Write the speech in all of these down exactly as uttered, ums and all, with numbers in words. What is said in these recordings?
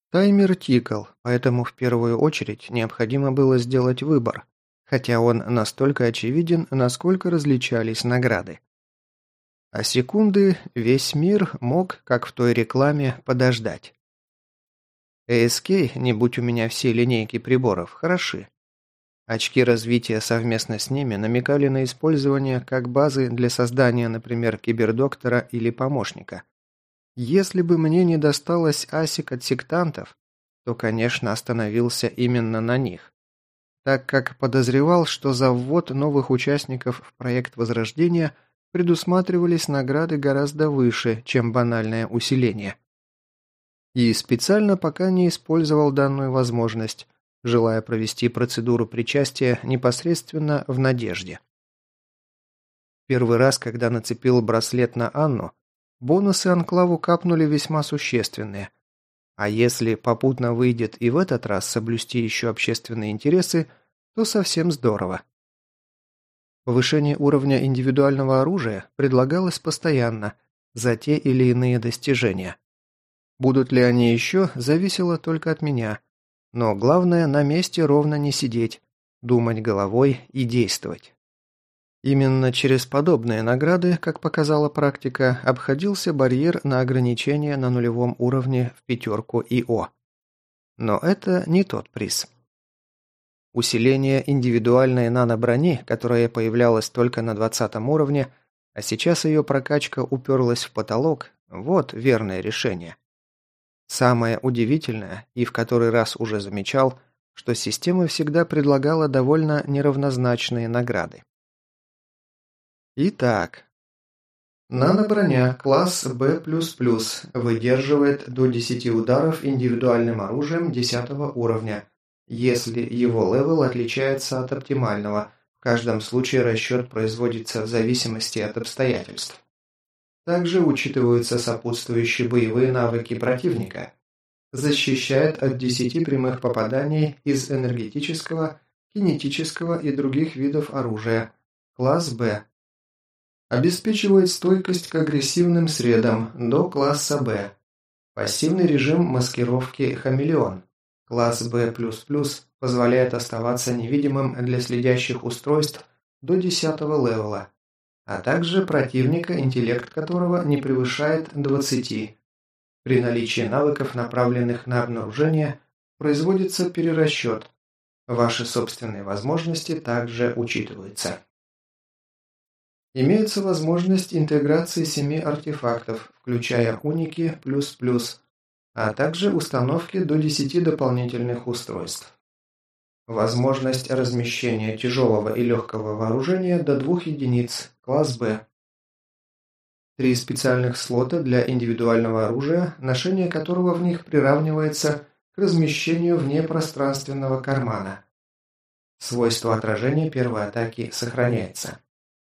Таймер тикал, поэтому в первую очередь необходимо было сделать выбор, хотя он настолько очевиден, насколько различались награды. А секунды весь мир мог, как в той рекламе, подождать. эй эс кей, не будь у меня все линейки приборов, хороши. Очки развития совместно с ними намекали на использование как базы для создания, например, кибердоктора или помощника. Если бы мне не досталось асик от сектантов, то, конечно, остановился именно на них, так как подозревал, что за ввод новых участников в проект Возрождения предусматривались награды гораздо выше, чем банальное усиление. И специально пока не использовал данную возможность, желая провести процедуру причастия непосредственно в Надежде. Первый раз, когда нацепил браслет на Анну, бонусы анклаву капнули весьма существенные. А если попутно выйдет и в этот раз соблюсти еще общественные интересы, то совсем здорово. Повышение уровня индивидуального оружия предлагалось постоянно, за те или иные достижения. Будут ли они еще, зависело только от меня. Но главное, на месте ровно не сидеть, думать головой и действовать. Именно через подобные награды, как показала практика, обходился барьер на ограничение на нулевом уровне в пятерку и о. Но это не тот приз. Усиление индивидуальной наноброни, которая появлялась только на двадцатом уровне, а сейчас ее прокачка уперлась в потолок, вот верное решение. Самое удивительное, и в который раз уже замечал, что система всегда предлагала довольно неравнозначные награды. Итак. Наноброня, класс бэ плюс плюс, выдерживает до десяти ударов индивидуальным оружием десятого уровня, если его левел отличается от оптимального, в каждом случае расчет производится в зависимости от обстоятельств. Также учитываются сопутствующие боевые навыки противника. Защищает от десяти прямых попаданий из энергетического, кинетического и других видов оружия. Класс Б. Обеспечивает стойкость к агрессивным средам до класса Б. Пассивный режим маскировки «Хамелеон». Класс Б плюс плюс позволяет оставаться невидимым для следящих устройств до десятого левела, а также противника, интеллект которого не превышает двадцати. При наличии навыков, направленных на обнаружение, производится перерасчет. Ваши собственные возможности также учитываются. Имеется возможность интеграции семи артефактов, включая уники плюс плюс, а также установки до десяти дополнительных устройств. Возможность размещения тяжелого и легкого вооружения до двух единиц, класс Б. Три специальных слота для индивидуального оружия, ношение которого в них приравнивается к размещению вне пространственного кармана. Свойство отражения первой атаки сохраняется.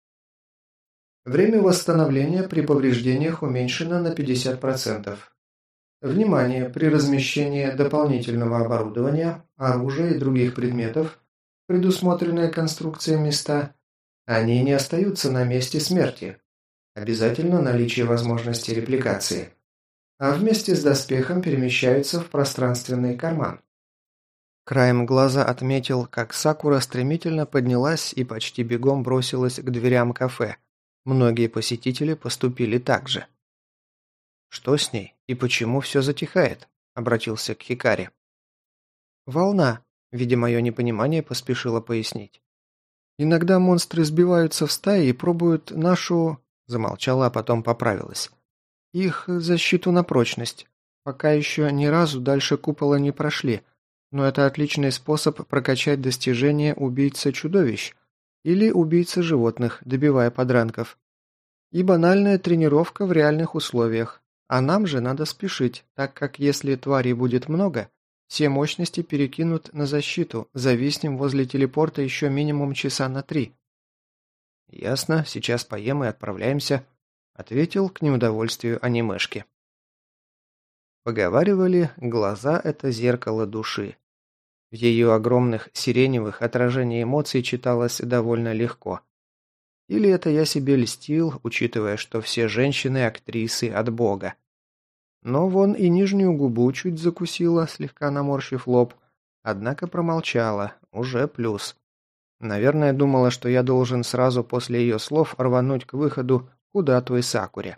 Время восстановления при повреждениях уменьшено на пятьдесят процентов. Внимание! При размещении дополнительного оборудования, оружия и других предметов, предусмотренные конструкцией места, они не остаются на месте смерти. Обязательно наличие возможности репликации. А вместе с доспехом перемещаются в пространственный карман. Краем глаза отметил, как Сакура стремительно поднялась и почти бегом бросилась к дверям кафе. Многие посетители поступили так же. «Что с ней? И почему все затихает?» – обратился к Хикари. «Волна», – видя мое непонимание, поспешила пояснить. «Иногда монстры сбиваются в стаи и пробуют нашу...» – замолчала, а потом поправилась. «Их защиту на прочность. Пока еще ни разу дальше купола не прошли, но это отличный способ прокачать достижения убийца-чудовищ или убийца животных, добивая подранков. И банальная тренировка в реальных условиях. А нам же надо спешить, так как если тварей будет много, все мощности перекинут на защиту, зависнем возле телепорта еще минимум часа на три». «Ясно, сейчас поем и отправляемся», — ответил к неудовольствию анимешки. Поговаривали, глаза — это зеркало души. В ее огромных сиреневых отражение эмоций читалось довольно легко. Или это я себе льстил, учитывая, что все женщины – актрисы от Бога. Но вон и нижнюю губу чуть закусила, слегка наморщив лоб. Однако промолчала. Уже плюс. Наверное, думала, что я должен сразу после ее слов рвануть к выходу куда той Сакуре.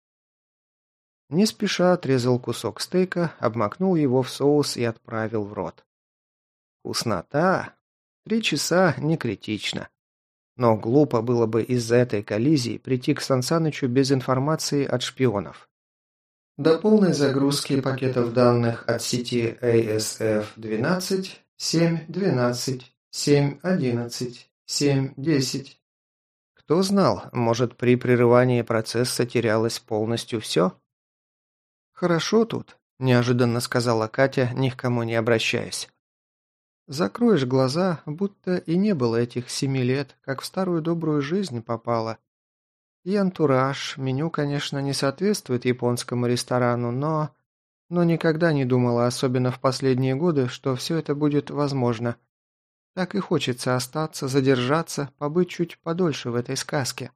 Не спеша отрезал кусок стейка, обмакнул его в соус и отправил в рот. Вкуснота! Три часа не критично. Но глупо было бы из-за этой коллизии прийти к Сансанычу без информации от шпионов. До полной загрузки пакетов данных от сети эй эс эф двенадцать, семь двенадцать, семь одиннадцать, семь десять. Кто знал, может, при прерывании процесса терялось полностью все? «Хорошо тут», – неожиданно сказала Катя, ни к кому не обращаясь. «Закроешь глаза, будто и не было этих семи лет, как в старую добрую жизнь попала. И антураж, меню, конечно, не соответствует японскому ресторану, но... Но никогда не думала, особенно в последние годы, что все это будет возможно. Так и хочется остаться, задержаться, побыть чуть подольше в этой сказке».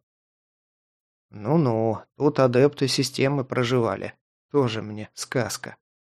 «Ну-ну, тут адепты системы проживали. Тоже мне сказка».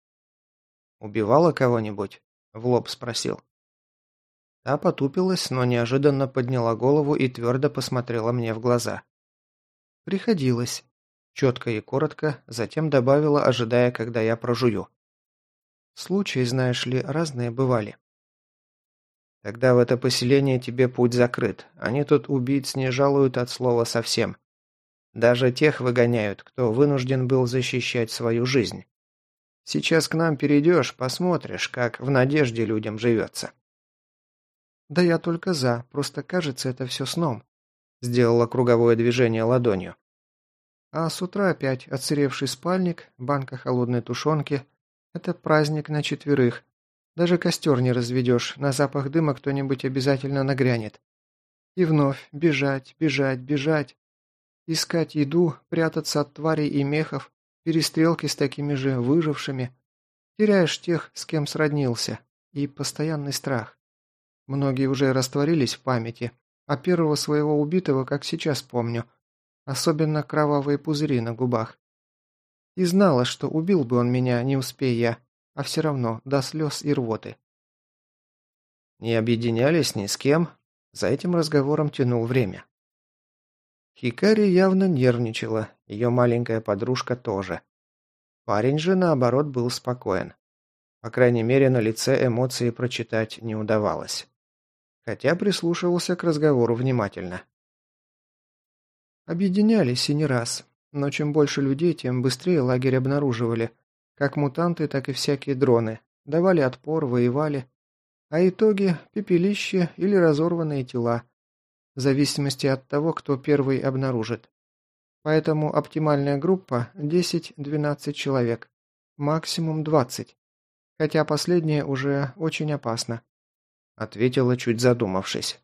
«Убивала кого-нибудь?» – в лоб спросил. Та потупилась, но неожиданно подняла голову и твердо посмотрела мне в глаза. «Приходилось». Четко и коротко, затем добавила, ожидая, когда я прожую. «Случаи, знаешь ли, разные бывали». «Тогда в это поселение тебе путь закрыт. Они тут убийц не жалуют от слова совсем. Даже тех выгоняют, кто вынужден был защищать свою жизнь. Сейчас к нам перейдешь, посмотришь, как в надежде людям живется». «Да я только за, просто кажется это все сном», – сделала круговое движение ладонью. «А с утра опять отсыревший спальник, банка холодной тушенки – это праздник на четверых. Даже костер не разведешь, на запах дыма кто-нибудь обязательно нагрянет. И вновь бежать, бежать, бежать. Искать еду, прятаться от тварей и мехов, перестрелки с такими же выжившими. Теряешь тех, с кем сроднился, и постоянный страх. Многие уже растворились в памяти, а первого своего убитого, как сейчас помню, особенно кровавые пузыри на губах. И знала, что убил бы он меня, не успея я, а все равно до слез и рвоты». «Не объединялись ни с кем?» За этим разговором тянул время. Хикари явно нервничала, ее маленькая подружка тоже. Парень же, наоборот, был спокоен. По крайней мере, на лице эмоции прочитать не удавалось. Хотя прислушивался к разговору внимательно. Объединялись и не раз, но чем больше людей, тем быстрее лагерь обнаруживали. Как мутанты, так и всякие дроны. Давали отпор, воевали. А итоги – пепелище или разорванные тела. В зависимости от того, кто первый обнаружит. Поэтому оптимальная группа – десять-двенадцать человек. Максимум двадцать. Хотя последнее уже очень опасно. Ответила, чуть задумавшись.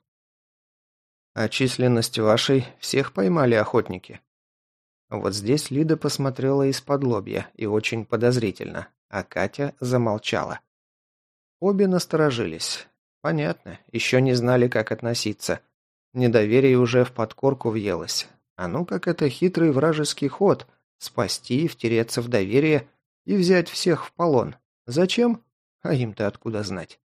«А численность вашей всех поймали охотники?» Вот здесь Лида посмотрела из-под лобья и очень подозрительно, а Катя замолчала. Обе насторожились. Понятно, еще не знали, как относиться. Недоверие уже в подкорку въелось. А ну как это хитрый вражеский ход – спасти, втереться в доверие и взять всех в полон. Зачем? А им-то откуда знать?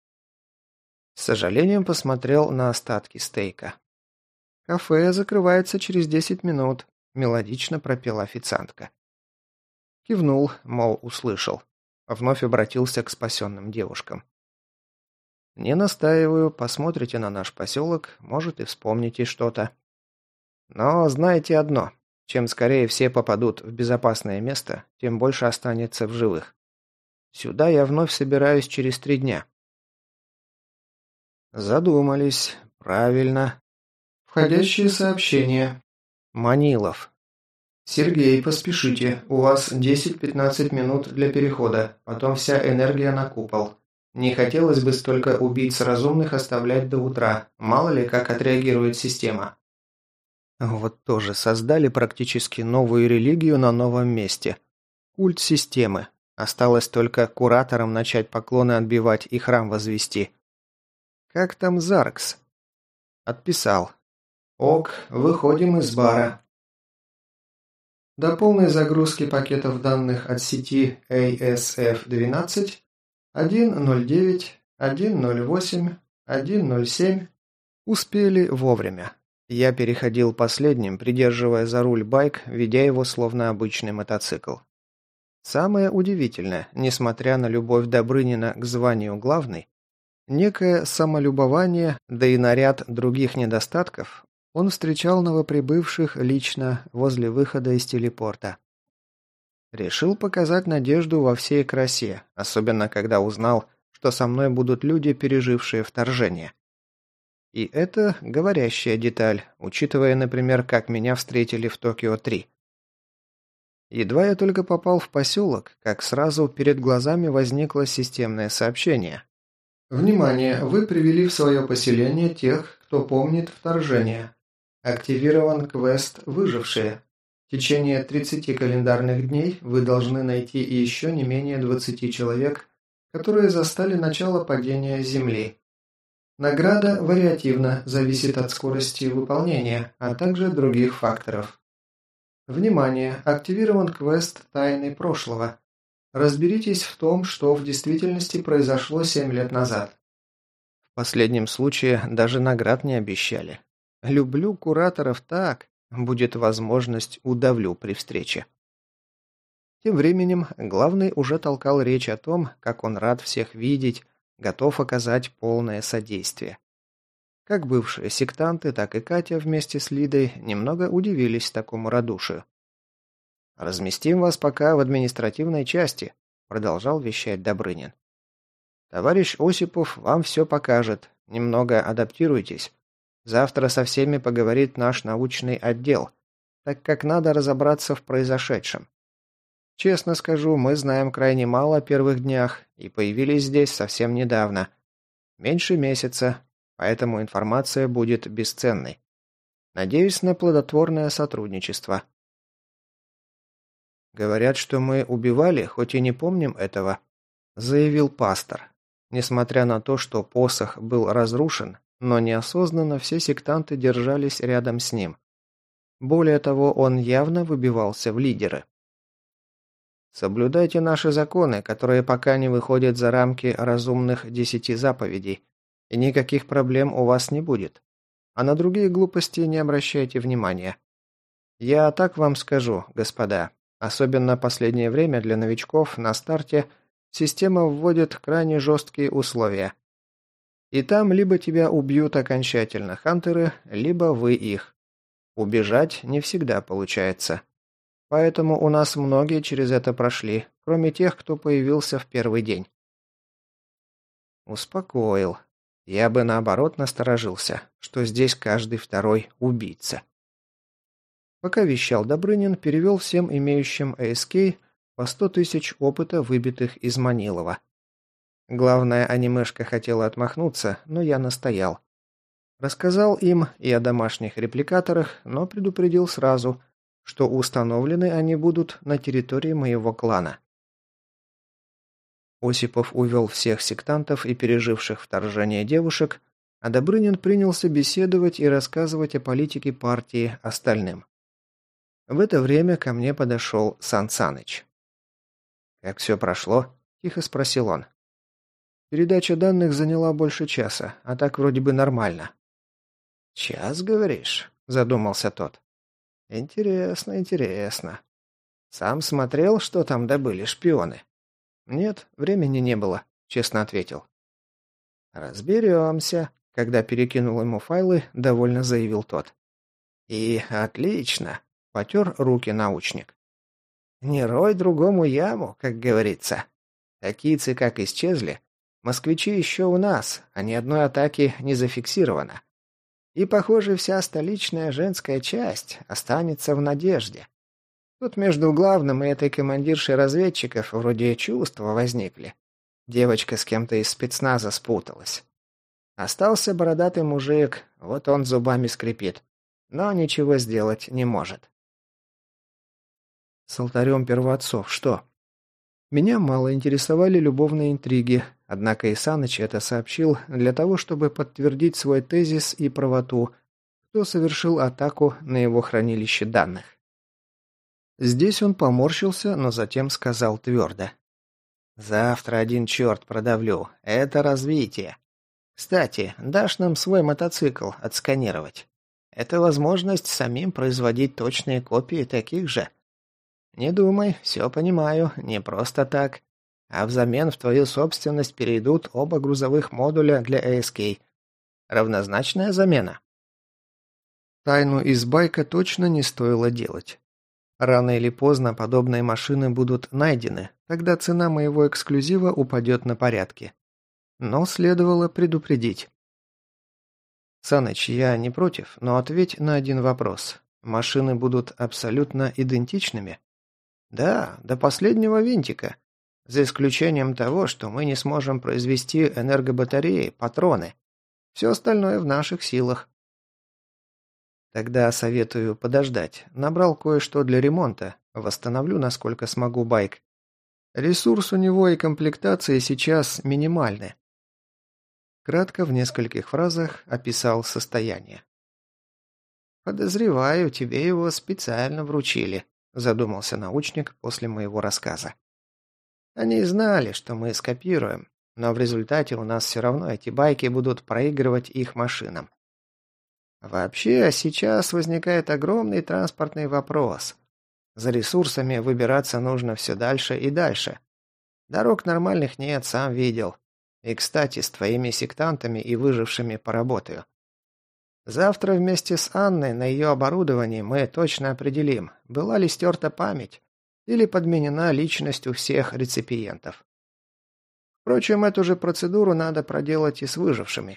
С сожалением посмотрел на остатки стейка. «Кафе закрывается через десять минут», – мелодично пропела официантка. Кивнул, мол, услышал. Вновь обратился к спасенным девушкам. «Не настаиваю, посмотрите на наш поселок, может и вспомните что-то. Но знайте одно, чем скорее все попадут в безопасное место, тем больше останется в живых. Сюда я вновь собираюсь через три дня». Задумались. Правильно. Входящее сообщение. Манилов. «Сергей, поспешите. У вас десять-пятнадцать минут для перехода. Потом вся энергия на купол. Не хотелось бы столько убийц разумных оставлять до утра. Мало ли, как отреагирует система». Вот тоже создали практически новую религию на новом месте. Культ системы. Осталось только кураторам начать поклоны отбивать и храм возвести. Как там Заркс? Отписал. «Ок, выходим из бара. До полной загрузки пакетов данных от сети эй эс эф двенадцать один ноль девять, один ноль восемь, один ноль семь успели вовремя. Я переходил последним, придерживая за руль байк, ведя его словно обычный мотоцикл. Самое удивительное, несмотря на любовь Добрынина к званию главный, некое самолюбование, да и на ряд других недостатков, он встречал новоприбывших лично возле выхода из телепорта. Решил показать Надежду во всей красе, особенно когда узнал, что со мной будут люди, пережившие вторжение. И это говорящая деталь, учитывая, например, как меня встретили в Токио три. Едва я только попал в поселок, как сразу перед глазами возникло системное сообщение. Внимание! Вы привели в свое поселение тех, кто помнит вторжение. Активирован квест «Выжившие». В течение тридцати календарных дней вы должны найти еще не менее двадцати человек, которые застали начало падения Земли. Награда вариативна, зависит от скорости выполнения, а также других факторов. Внимание! Активирован квест «Тайны прошлого». Разберитесь в том, что в действительности произошло семь лет назад. В последнем случае даже наград не обещали. Люблю кураторов так, будет возможность удавлю при встрече. Тем временем главный уже толкал речь о том, как он рад всех видеть, готов оказать полное содействие. Как бывшие сектанты, так и Катя вместе с Лидой немного удивились такому радушию. «Разместим вас пока в административной части», – продолжал вещать Добрынин. «Товарищ Осипов вам все покажет, немного адаптируйтесь. Завтра со всеми поговорит наш научный отдел, так как надо разобраться в произошедшем. Честно скажу, мы знаем крайне мало о первых днях и появились здесь совсем недавно. Меньше месяца, поэтому информация будет бесценной. Надеюсь на плодотворное сотрудничество». «Говорят, что мы убивали, хоть и не помним этого», – заявил пастор. Несмотря на то, что посох был разрушен, но неосознанно все сектанты держались рядом с ним. Более того, он явно выбивался в лидеры. «Соблюдайте наши законы, которые пока не выходят за рамки разумных десяти заповедей, и никаких проблем у вас не будет. А на другие глупости не обращайте внимания. Я так вам скажу, господа, особенно последнее время для новичков на старте система вводит крайне жесткие условия. И там либо тебя убьют окончательно хантеры, либо вы их. Убежать не всегда получается. Поэтому у нас многие через это прошли, кроме тех, кто появился в первый день». Успокоил. Я бы наоборот насторожился, что здесь каждый второй убийца. Пока вещал Добрынин, перевел всем имеющим эй эс кей по сто тысяч опыта, выбитых из Манилова. Главная анимешка хотела отмахнуться, но я настоял. Рассказал им и о домашних репликаторах, но предупредил сразу, что установлены они будут на территории моего клана. Осипов увел всех сектантов и переживших вторжение девушек, а Добрынин принялся беседовать и рассказывать о политике партии остальным. В это время ко мне подошел Сан Саныч. «Как все прошло?» – тихо спросил он. «Передача данных заняла больше часа, а так вроде бы нормально». «Час, говоришь?» – задумался тот. «Интересно, интересно. Сам смотрел, что там добыли шпионы?» «Нет, времени не было», – честно ответил. «Разберемся», – когда перекинул ему файлы, довольно заявил тот. «И отлично», – потер руки научник. «Не рой другому яму, как говорится. Такийцы как исчезли, москвичи еще у нас, а ни одной атаки не зафиксировано. И, похоже, вся столичная женская часть останется в надежде. Тут между главным и этой командиршей разведчиков вроде чувства возникли. Девочка с кем-то из спецназа спуталась. Остался бородатый мужик, вот он зубами скрипит, но ничего сделать не может». «С алтарем первоотцов что?» Меня мало интересовали любовные интриги, однако и Саныч это сообщил для того, чтобы подтвердить свой тезис и правоту, кто совершил атаку на его хранилище данных. Здесь он поморщился, но затем сказал твердо. «Завтра один черт продавлю. Это развитие. Кстати, дашь нам свой мотоцикл отсканировать? Это возможность самим производить точные копии таких же. Не думай, все понимаю, не просто так. А взамен в твою собственность перейдут оба грузовых модуля для эй эс кей. Равнозначная замена?» Тайну из байка точно не стоило делать. Рано или поздно подобные машины будут найдены, тогда цена моего эксклюзива упадет на порядки. Но следовало предупредить. «Саныч, я не против, но ответь на один вопрос. Машины будут абсолютно идентичными?» «Да, до последнего винтика. За исключением того, что мы не сможем произвести энергобатареи, патроны. Все остальное в наших силах». «Тогда советую подождать. Набрал кое-что для ремонта. Восстановлю, насколько смогу, байк. Ресурс у него и комплектации сейчас минимальны». Кратко, в нескольких фразах, описал состояние. «Подозреваю, тебе его специально вручили», – задумался научник после моего рассказа. «Они знали, что мы скопируем, но в результате у нас все равно эти байки будут проигрывать их машинам. Вообще, сейчас возникает огромный транспортный вопрос. За ресурсами выбираться нужно все дальше и дальше. Дорог нормальных нет, сам видел. И, кстати, с твоими сектантами и выжившими поработаю. Завтра вместе с Анной на ее оборудовании мы точно определим, была ли стерта память или подменена личность у всех реципиентов. Впрочем, эту же процедуру надо проделать и с выжившими.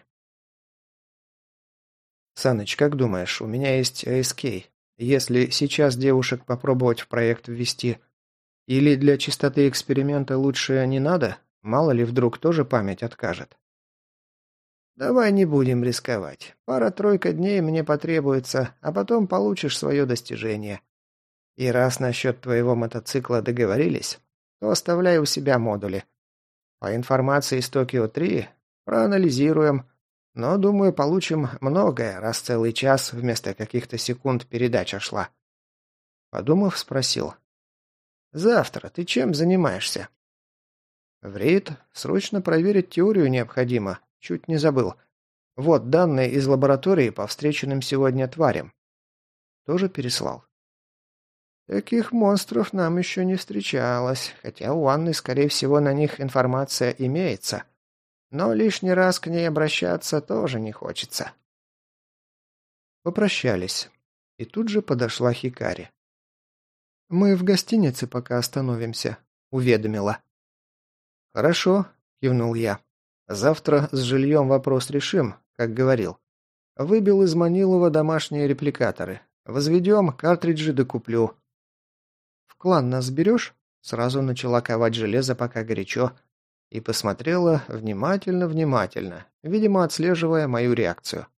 «Саныч, как думаешь, у меня есть эй эс кей. Если сейчас девушек попробовать в проект ввести, или для чистоты эксперимента лучше не надо? Мало ли, вдруг тоже память откажет?» «Давай не будем рисковать. Пара-тройка дней мне потребуется, а потом получишь свое достижение. И раз насчет твоего мотоцикла договорились, то оставляй у себя модули. По информации из Токио три проанализируем, но, думаю, получим многое, раз целый час вместо каких-то секунд передача шла». Подумав, спросил. «Завтра ты чем занимаешься?» «В рейд. Срочно проверить теорию необходимо. Чуть не забыл. Вот данные из лаборатории по встреченным сегодня тварям». Тоже переслал. «Таких монстров нам еще не встречалось, хотя у Анны, скорее всего, на них информация имеется. Но лишний раз к ней обращаться тоже не хочется». Попрощались. И тут же подошла Хикари. «Мы в гостинице пока остановимся», — уведомила. «Хорошо», — кивнул я. «Завтра с жильем вопрос решим, как говорил. Выбил из Манилова домашние репликаторы. Возведем, картриджи докуплю». «В клан нас берешь?» Сразу начала ковать железо, пока горячо, и посмотрела внимательно-внимательно, видимо, отслеживая мою реакцию.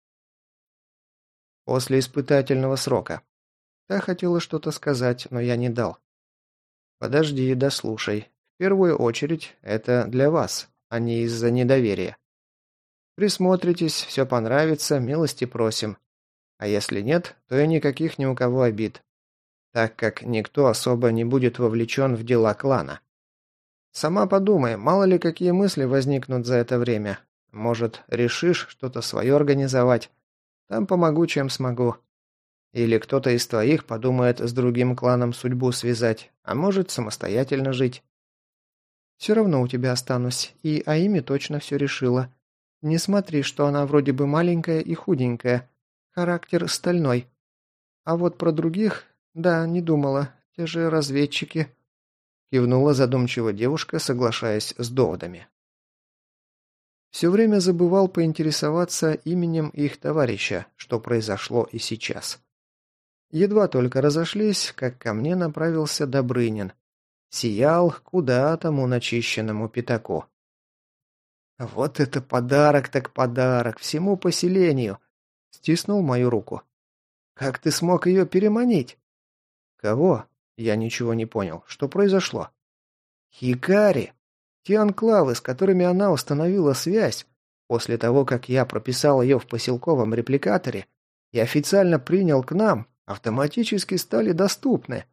«После испытательного срока». Та хотела что-то сказать, но я не дал. «Подожди, дослушай. В первую очередь, это для вас, а не из-за недоверия. Присмотритесь, все понравится, милости просим. А если нет, то и никаких ни у кого обид, так как никто особо не будет вовлечен в дела клана. Сама подумай, мало ли какие мысли возникнут за это время. Может, решишь что-то свое организовать. Там помогу, чем смогу. Или кто-то из твоих подумает с другим кланом судьбу связать, а может, самостоятельно жить. Все равно у тебя останусь, и Аими точно все решила. Не смотри, что она вроде бы маленькая и худенькая. Характер стальной. А вот про других, да, не думала. Те же разведчики. Кивнула задумчиво девушка, соглашаясь с доводами. Все время забывал поинтересоваться именем их товарища, что произошло и сейчас. Едва только разошлись, как ко мне направился Добрынин. Сиял куда тому начищенному пятаку. «Вот это подарок так подарок, всему поселению!» Стиснул мою руку. «Как ты смог ее переманить?» «Кого?» Я ничего не понял. Что произошло? «Хикари! Те анклавы, с которыми она установила связь, после того, как я прописал ее в поселковом репликаторе и официально принял к нам, автоматически стали доступны.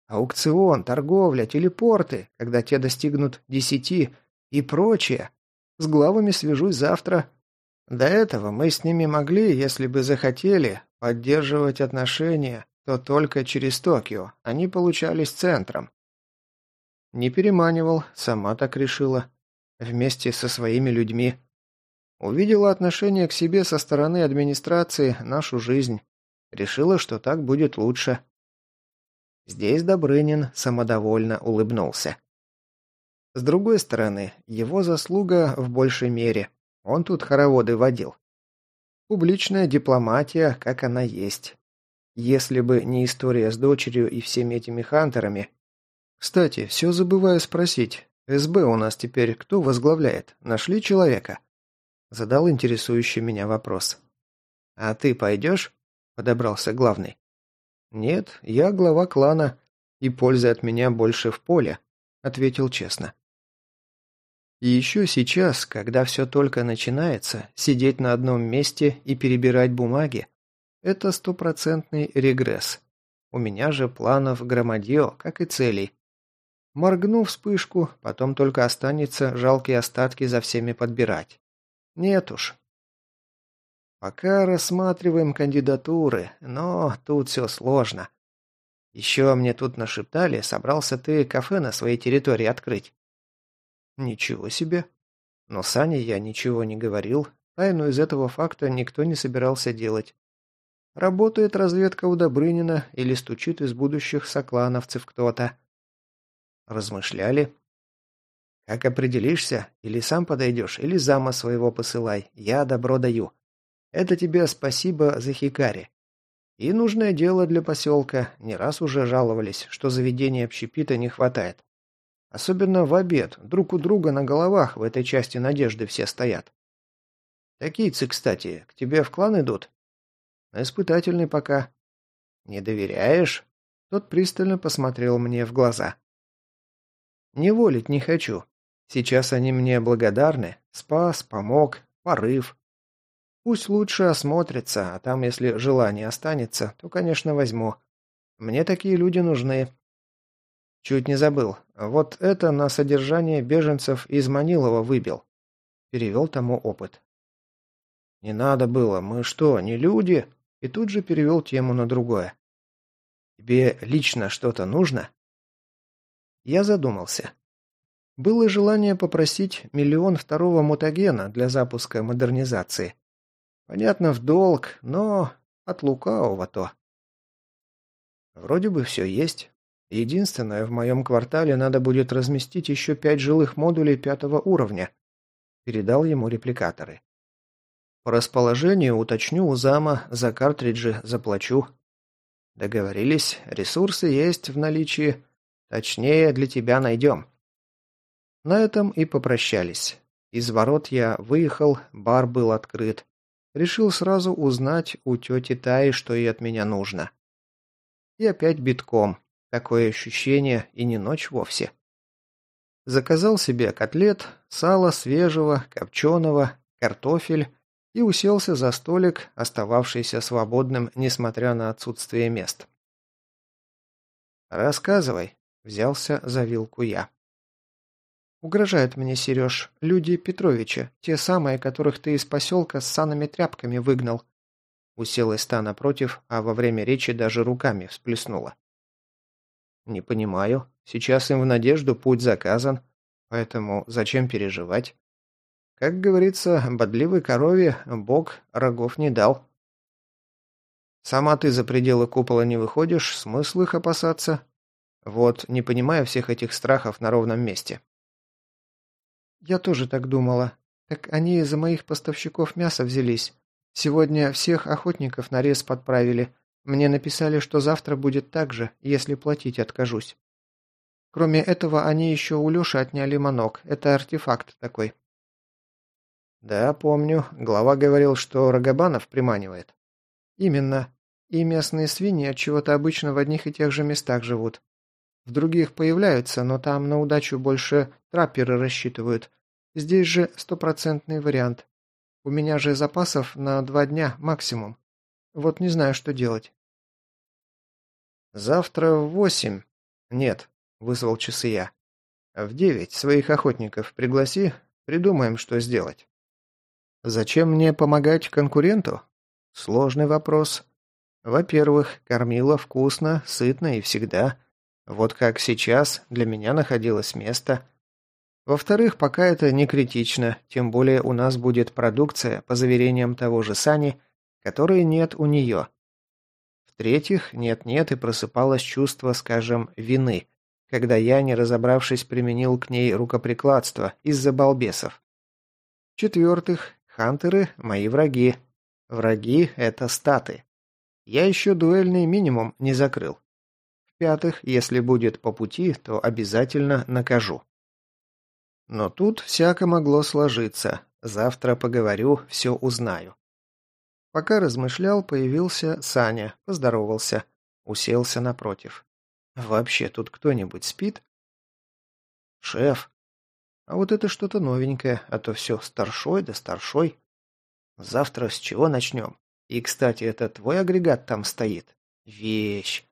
Аукцион, торговля, телепорты, когда те достигнут десяти и прочее. С главами свяжусь завтра. До этого мы с ними могли, если бы захотели, поддерживать отношения, то только через Токио. Они получались центром. Не переманивал, сама так решила. Вместе со своими людьми. Увидела отношение к себе со стороны администрации, нашу жизнь. Решила, что так будет лучше. Здесь Добрынин самодовольно улыбнулся. С другой стороны, его заслуга в большей мере. Он тут хороводы водил. Публичная дипломатия, как она есть. Если бы не история с дочерью и всеми этими хантерами... Кстати, все забываю спросить. СБ у нас теперь кто возглавляет? Нашли человека? Задал интересующий меня вопрос. «А ты пойдешь?» – подобрался главный. «Нет, я глава клана, и пользы от меня больше в поле», – ответил честно. И еще сейчас, когда все только начинается, сидеть на одном месте и перебирать бумаги – это стопроцентный регресс. У меня же планов громадье, как и целей. Моргну вспышку, потом только останется жалкие остатки за всеми подбирать. Нет уж. Пока рассматриваем кандидатуры, но тут все сложно. Еще мне тут нашептали, собрался ты кафе на своей территории открыть. Ничего себе. Но Сане я ничего не говорил, тайну из этого факта никто не собирался делать. Работает разведка у Добрынина или стучит из будущих соклановцев кто-то. Размышляли. Как определишься, или сам подойдешь, или зама своего посылай, я добро даю. Это тебе спасибо за хикари. И нужное дело для поселка, не раз уже жаловались, что заведения общепита не хватает. Особенно в обед, друг у друга на головах в этой части Надежды все стоят. Такийцы, кстати, к тебе в клан идут? Испытательный пока. Не доверяешь? Тот пристально посмотрел мне в глаза. Не волить не хочу. Сейчас они мне благодарны. Спас, помог, порыв. Пусть лучше осмотрятся, а там, если желание останется, то, конечно, возьму. Мне такие люди нужны. Чуть не забыл. Вот это на содержание беженцев из Манилова выбил. Перевел тому опыт. Не надо было, мы что, не люди? И тут же перевел тему на другое. Тебе лично что-то нужно? Я задумался. Было желание попросить миллион второго мутагена для запуска модернизации. Понятно, в долг, но от лукавого-то. Вроде бы все есть. Единственное, в моем квартале надо будет разместить еще пять жилых модулей пятого уровня. Передал ему репликаторы. По расположению уточню у зама, за картриджи заплачу. Договорились, ресурсы есть в наличии. Точнее, для тебя найдем. На этом и попрощались. Из ворот я выехал, бар был открыт. Решил сразу узнать у тети Таи, что ей от меня нужно. И опять битком. Такое ощущение и не ночь вовсе. Заказал себе котлет, сало свежего, копченого, картофель и уселся за столик, остававшийся свободным, несмотря на отсутствие мест. «Рассказывай», — взялся за вилку я. «Угрожают мне, Сереж, люди Петровича, те самые, которых ты из поселка с санными тряпками выгнал». Уселась та напротив, а во время речи даже руками всплеснула. «Не понимаю. Сейчас им в Надежду путь заказан, поэтому зачем переживать? Как говорится, бодливой корове Бог рогов не дал. Сама ты за пределы купола не выходишь, смысл их опасаться? Вот, не понимаю всех этих страхов на ровном месте». «Я тоже так думала. Так они из-за моих поставщиков мяса взялись. Сегодня всех охотников на рез подправили. Мне написали, что завтра будет так же, если платить откажусь. Кроме этого, они еще у Леши отняли манок. Это артефакт такой». «Да, помню. Глава говорил, что Рогобанов приманивает». «Именно. И местные свиньи отчего-то обычно в одних и тех же местах живут. В других появляются, но там на удачу больше трапперы рассчитывают. Здесь же стопроцентный вариант. У меня же запасов на два дня максимум. Вот не знаю, что делать». «Завтра в восемь. «Нет», — вызвал часы я. «В девять своих охотников пригласи, придумаем, что сделать». «Зачем мне помогать конкуренту?» «Сложный вопрос. Во-первых, кормила вкусно, сытно и всегда. Вот как сейчас для меня находилось место. Во-вторых, пока это не критично, тем более у нас будет продукция, по заверениям того же Сани, которой нет у нее. В-третьих, нет-нет, и просыпалось чувство, скажем, вины, когда я, не разобравшись, применил к ней рукоприкладство из-за балбесов. В-четвертых, хантеры – мои враги. Враги – это статы. Я еще дуэльный минимум не закрыл. В-пятых, если будет по пути, то обязательно накажу. Но тут всяко могло сложиться. Завтра поговорю, все узнаю. Пока размышлял, появился Саня, поздоровался, уселся напротив. Вообще тут кто-нибудь спит? Шеф. А вот это что-то новенькое, а то все старшой да старшой. Завтра с чего начнем? И, кстати, это твой агрегат там стоит? Вещь.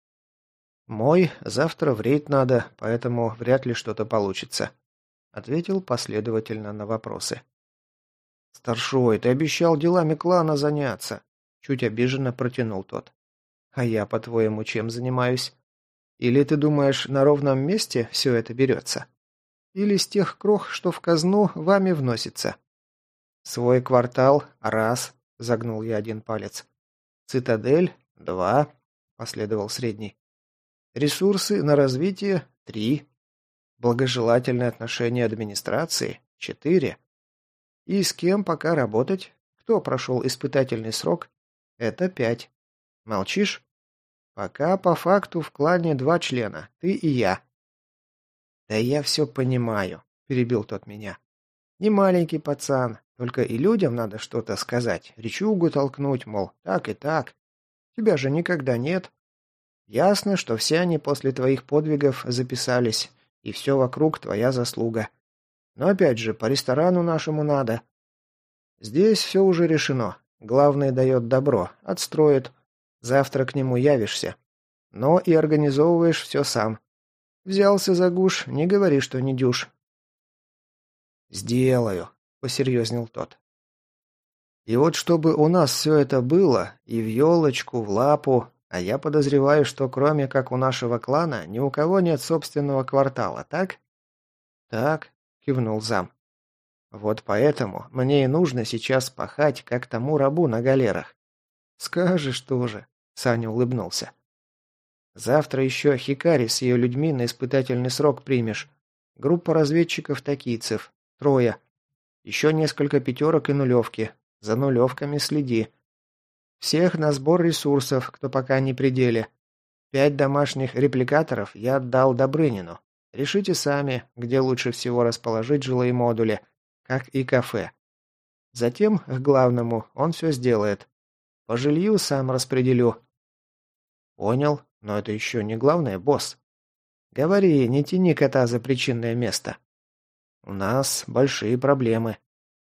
Мой, завтра в рейд надо, поэтому вряд ли что-то получится. Ответил последовательно на вопросы. «Старшой, ты обещал делами клана заняться!» Чуть обиженно протянул тот. «А я, по-твоему, чем занимаюсь? Или ты думаешь, на ровном месте все это берется? Или с тех крох, что в казну, вами вносится?» «Свой квартал – раз», – загнул я один палец. «Цитадель – два», – последовал средний. «Ресурсы на развитие – три». Благожелательное отношение администрации – четыре. И с кем пока работать? Кто прошел испытательный срок? Это пять. Молчишь? Пока по факту в клане два члена, ты и я. Да я все понимаю, перебил тот меня. Не маленький пацан, только и людям надо что-то сказать, речугу толкнуть, мол, так и так. Тебя же никогда нет. Ясно, что все они после твоих подвигов записались. И все вокруг твоя заслуга. Но опять же, по ресторану нашему надо. Здесь все уже решено. Главный дает добро, отстроит. Завтра к нему явишься. Но и организовываешь все сам. Взялся за гуш, не говори, что не дюж. «Сделаю», — посерьезнел тот. «И вот чтобы у нас все это было, и в елочку, в лапу, а я подозреваю, что кроме как у нашего клана, ни у кого нет собственного квартала, так?» «Так», — кивнул зам. «Вот поэтому мне и нужно сейчас пахать, как тому рабу на галерах». «Скажешь тоже», — Саня улыбнулся. «Завтра еще Хикари с ее людьми на испытательный срок примешь. Группа разведчиков-токийцев. Трое. Еще несколько пятерок и нулевки. За нулевками следи. Всех на сбор ресурсов, кто пока не при деле. Пять домашних репликаторов я отдал Добрынину. Решите сами, где лучше всего расположить жилые модули, как и кафе. Затем, к главному, он все сделает. По жилью сам распределю». «Понял, но это еще не главное, босс. Говори, не тяни кота за причинное место». «У нас большие проблемы».